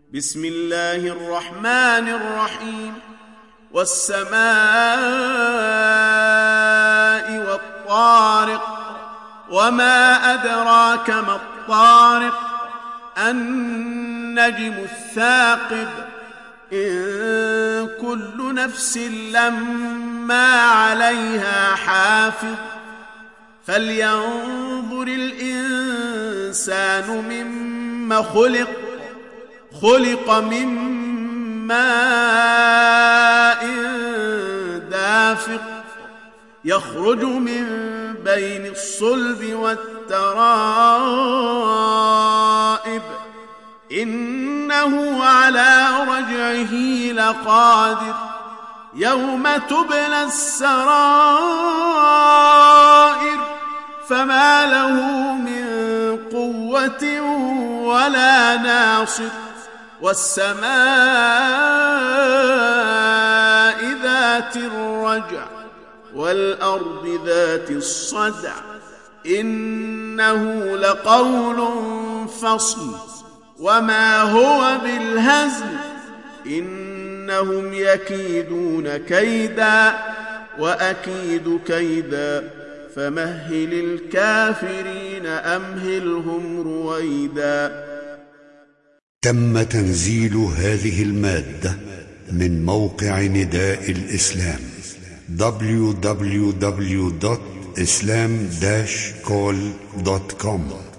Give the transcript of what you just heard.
بسم الله الرحمن الرحيم. والسماء والطارق وما أدراك ما الطارق النجم الثاقب إن كل نفس لما عليها حافظ فلينظر الإنسان مما خلق من ماء دافق يخرج من بين الصلب والترائب إنه على رجعه لقادر يوم تبلى السرائر فما له من قوة ولا ناصر والسماء ذات الرجع والأرض ذات الصدع إنه لقول فصل وما هو بالهزل إنهم يكيدون كيدا وأكيد كيدا فمهل الكافرين أمهلهم رويدا. تم تنزيل هذه المادة من موقع نداء الإسلام www.islam-call.com